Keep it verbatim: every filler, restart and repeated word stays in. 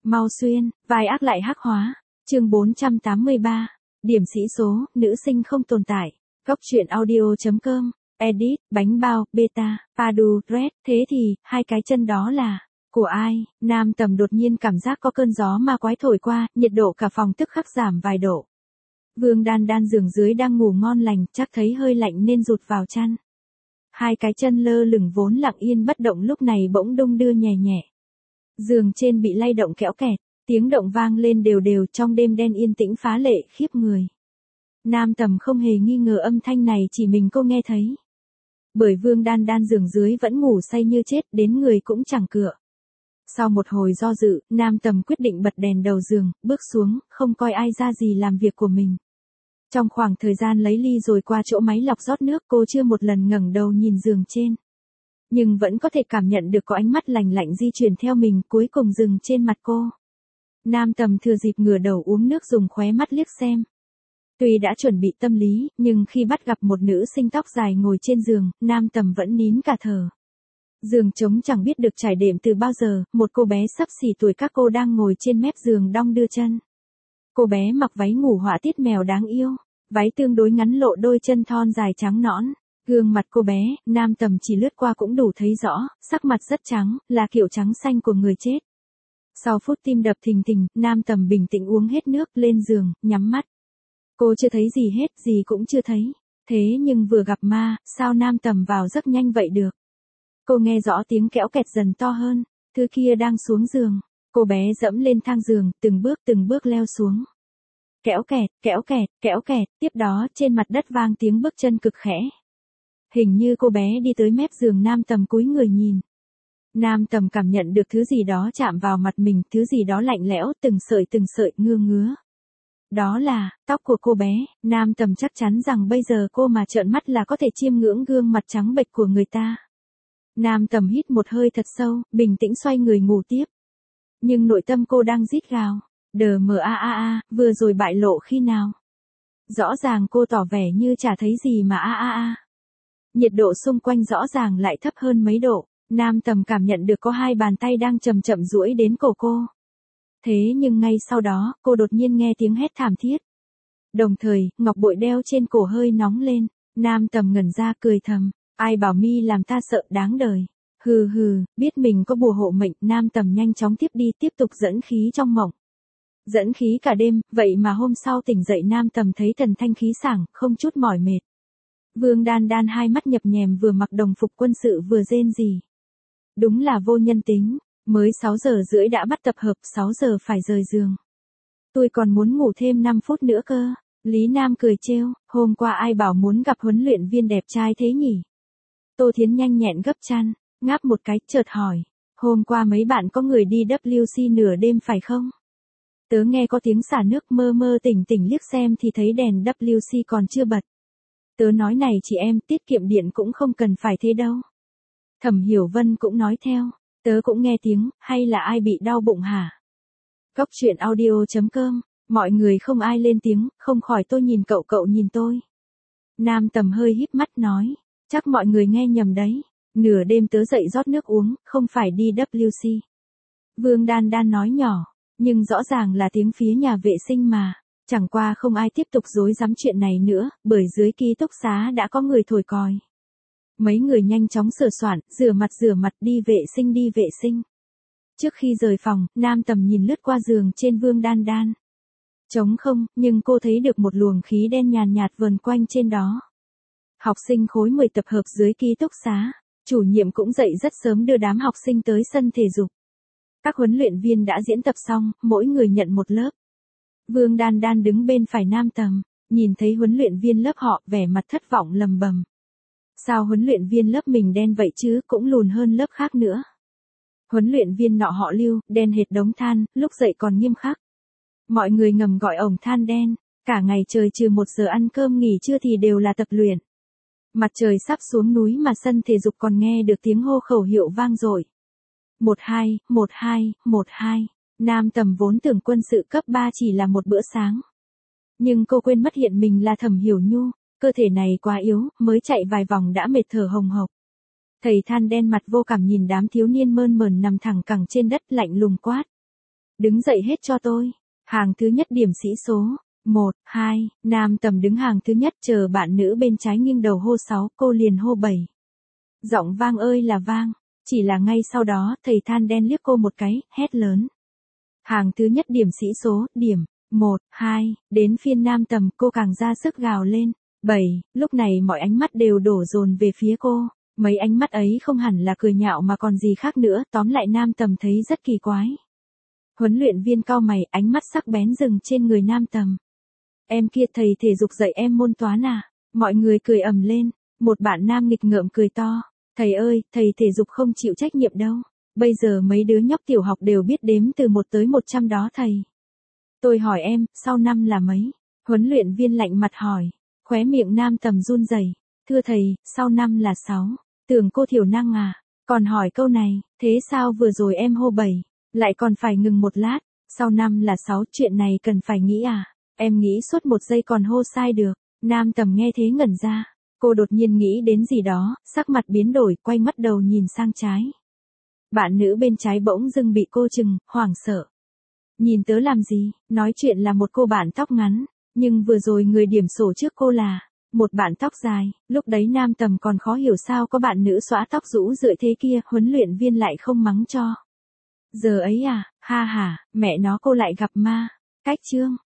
Mau xuyên, vai ác lại hắc hóa. Chương bốn trăm tám mươi ba. Điểm sĩ số, nữ sinh không tồn tại. Góc truyện audio.com. Edit, bánh bao, beta, padu, red. Thế thì, hai cái chân đó là của ai? Nam Tầm đột nhiên cảm giác có cơn gió ma quái thổi qua, nhiệt độ cả phòng tức khắc giảm vài độ. Vương Đan Đan giường dưới đang ngủ ngon lành, chắc thấy hơi lạnh nên rụt vào chăn. Hai cái chân lơ lửng vốn lặng yên bất động lúc này bỗng đung đưa nhẹ nhẹ. Giường trên bị lay động kẽo kẹt, tiếng động vang lên đều đều trong đêm đen yên tĩnh phá lệ khiếp người. Nam Tầm không hề nghi ngờ âm thanh này chỉ mình cô nghe thấy. Bởi Vương Đan Đan giường dưới vẫn ngủ say như chết, đến người cũng chẳng cựa. Sau một hồi do dự, Nam Tầm quyết định bật đèn đầu giường, bước xuống, không coi ai ra gì làm việc của mình. Trong khoảng thời gian lấy ly rồi qua chỗ máy lọc rót nước, cô chưa một lần ngẩng đầu nhìn giường trên. Nhưng vẫn có thể cảm nhận được có ánh mắt lạnh lạnh di chuyển theo mình, cuối cùng dừng trên mặt cô. Nam Tầm thừa dịp ngửa đầu uống nước dùng khóe mắt liếc xem. Tuy đã chuẩn bị tâm lý, nhưng khi bắt gặp một nữ sinh tóc dài ngồi trên giường, Nam Tầm vẫn nín cả thở. Giường trống chẳng biết được trải đệm từ bao giờ, một cô bé xấp xỉ tuổi các cô đang ngồi trên mép giường đong đưa chân. Cô bé mặc váy ngủ họa tiết mèo đáng yêu, váy tương đối ngắn lộ đôi chân thon dài trắng nõn. Gương mặt cô bé, Nam Tầm chỉ lướt qua cũng đủ thấy rõ, sắc mặt rất trắng, là kiểu trắng xanh của người chết. Sau phút tim đập thình thình, Nam Tầm bình tĩnh uống hết nước, lên giường, nhắm mắt. Cô chưa thấy gì hết, gì cũng chưa thấy. Thế nhưng vừa gặp ma, sao Nam Tầm vào giấc nhanh vậy được? Cô nghe rõ tiếng kẽo kẹt dần to hơn, thứ kia đang xuống giường. Cô bé dẫm lên thang giường, từng bước từng bước leo xuống. Kẽo kẹt, kẽo kẹt, kẽo kẹt, tiếp đó trên mặt đất vang tiếng bước chân cực khẽ. Hình như cô bé đi tới mép giường, Nam Tầm cúi người nhìn. Nam Tầm cảm nhận được thứ gì đó chạm vào mặt mình, thứ gì đó lạnh lẽo, từng sợi từng sợi ngưa ngứa. Đó là tóc của cô bé. Nam Tầm chắc chắn rằng bây giờ cô mà trợn mắt là có thể chiêm ngưỡng gương mặt trắng bệch của người ta. Nam Tầm hít một hơi thật sâu, bình tĩnh xoay người ngủ tiếp. Nhưng nội tâm cô đang rít gào. Đờ mờ a a a, vừa rồi bại lộ khi nào? Rõ ràng cô tỏ vẻ như chả thấy gì mà a a a. Nhiệt độ xung quanh rõ ràng lại thấp hơn mấy độ. Nam Tầm cảm nhận được có hai bàn tay đang chậm chậm duỗi đến cổ cô. Thế nhưng ngay sau đó, cô đột nhiên nghe tiếng hét thảm thiết. Đồng thời, ngọc bội đeo trên cổ hơi nóng lên. Nam Tầm ngẩn ra cười thầm. Ai bảo mi làm ta sợ, đáng đời. Hừ hừ, biết mình có bùa hộ mệnh, Nam Tầm nhanh chóng tiếp đi, tiếp tục dẫn khí trong mộng. Dẫn khí cả đêm, vậy mà hôm sau tỉnh dậy Nam Tầm thấy thần thanh khí sảng, không chút mỏi mệt. Vương Đan Đan hai mắt nhập nhèm vừa mặc đồng phục quân sự vừa rên rỉ. Đúng là vô nhân tính, mới sáu giờ rưỡi đã bắt tập hợp, sáu giờ phải rời giường. Tôi còn muốn ngủ thêm năm phút nữa cơ. Lý Nam cười trêu, hôm qua ai bảo muốn gặp huấn luyện viên đẹp trai thế nhỉ? Tô Thiến nhanh nhẹn gấp chăn, ngáp một cái, chợt hỏi. Hôm qua mấy bạn có người đi W C nửa đêm phải không? Tớ nghe có tiếng xả nước, mơ mơ tỉnh tỉnh liếc xem thì thấy đèn W C còn chưa bật. Tớ nói này chị em, tiết kiệm điện cũng không cần phải thế đâu. Thẩm Hiểu Vân cũng nói theo. Tớ cũng nghe tiếng, hay là ai bị đau bụng hả? Góc truyện audio.com. Mọi người không ai lên tiếng, không khỏi tôi nhìn cậu cậu nhìn tôi. Nam Tầm hơi híp mắt nói. Chắc mọi người nghe nhầm đấy. Nửa đêm tớ dậy rót nước uống, không phải đi W C. Vương Đan Đan nói nhỏ. Nhưng rõ ràng là tiếng phía nhà vệ sinh mà. Chẳng qua không ai tiếp tục rối rắm chuyện này nữa, bởi dưới ký túc xá đã có người thổi còi. Mấy người nhanh chóng sửa soạn, rửa mặt rửa mặt, đi vệ sinh đi vệ sinh. Trước khi rời phòng, Nam Tầm nhìn lướt qua giường trên Vương Đan Đan. Trống không, nhưng cô thấy được một luồng khí đen nhàn nhạt vờn quanh trên đó. Học sinh khối mười tập hợp dưới ký túc xá. Chủ nhiệm cũng dậy rất sớm đưa đám học sinh tới sân thể dục. Các huấn luyện viên đã diễn tập xong, mỗi người nhận một lớp. Vương Đan Đan đứng bên phải Nam Tầm, nhìn thấy huấn luyện viên lớp họ, vẻ mặt thất vọng lầm bầm. Sao huấn luyện viên lớp mình đen vậy chứ, cũng lùn hơn lớp khác nữa. Huấn luyện viên nọ họ Lưu, đen hệt đống than, lúc dậy còn nghiêm khắc. Mọi người ngầm gọi ổng than đen, cả ngày trời trừ một giờ ăn cơm nghỉ trưa thì đều là tập luyện. Mặt trời sắp xuống núi mà sân thể dục còn nghe được tiếng hô khẩu hiệu vang dội. Một hai, một hai, một hai. Nam Tầm vốn tưởng quân sự cấp ba chỉ là một bữa sáng. Nhưng cô quên mất hiện mình là Thẩm Hiểu Nhu, cơ thể này quá yếu, mới chạy vài vòng đã mệt thở hồng hộc. Thầy than đen mặt vô cảm nhìn đám thiếu niên mơn mởn nằm thẳng cẳng trên đất lạnh lùng quát. Đứng dậy hết cho tôi. Hàng thứ nhất điểm sĩ số. một, hai, nam tầm đứng hàng thứ nhất chờ bạn nữ bên trái nghiêng đầu hô sáu, cô liền hô bảy. Giọng vang ơi là vang. Chỉ là ngay sau đó, thầy than đen liếc cô một cái, hét lớn. Hàng thứ nhất điểm sĩ số, điểm. một, hai, đến phiên nam tầm cô càng ra sức gào lên. bảy, lúc này mọi ánh mắt đều đổ dồn về phía cô. Mấy ánh mắt ấy không hẳn là cười nhạo mà còn gì khác nữa, tóm lại nam tầm thấy rất kỳ quái. Huấn luyện viên cau mày, ánh mắt sắc bén dừng trên người nam tầm. Em kia thầy thể dục dạy em môn toán à? Mọi người cười ầm lên, một bạn nam nghịch ngợm cười to. Thầy ơi, thầy thể dục không chịu trách nhiệm đâu. Bây giờ mấy đứa nhóc tiểu học đều biết đếm từ một tới một trăm đó thầy. Tôi hỏi em, sau năm là mấy? Huấn luyện viên lạnh mặt hỏi. Khóe miệng nam tầm run rẩy. Thưa thầy, sau năm là sáu. Tưởng cô thiểu năng à? Còn hỏi câu này, thế sao vừa rồi em hô bảy, lại còn phải ngừng một lát? Sau năm là sáu, chuyện này cần phải nghĩ à? Em nghĩ suốt một giây còn hô sai được. Nam tầm nghe thế ngẩn ra. Cô đột nhiên nghĩ đến gì đó, sắc mặt biến đổi, quay mắt đầu nhìn sang trái. Bạn nữ bên trái bỗng dưng bị cô chừng, hoảng sợ. Nhìn tớ làm gì? Nói chuyện là một cô bạn tóc ngắn, nhưng vừa rồi người điểm sổ trước cô là một bạn tóc dài. Lúc đấy nam tầm còn khó hiểu sao có bạn nữ xõa tóc rũ rượi thế kia, huấn luyện viên lại không mắng cho. Giờ ấy à, ha ha, mẹ nó cô lại gặp ma. Cách chương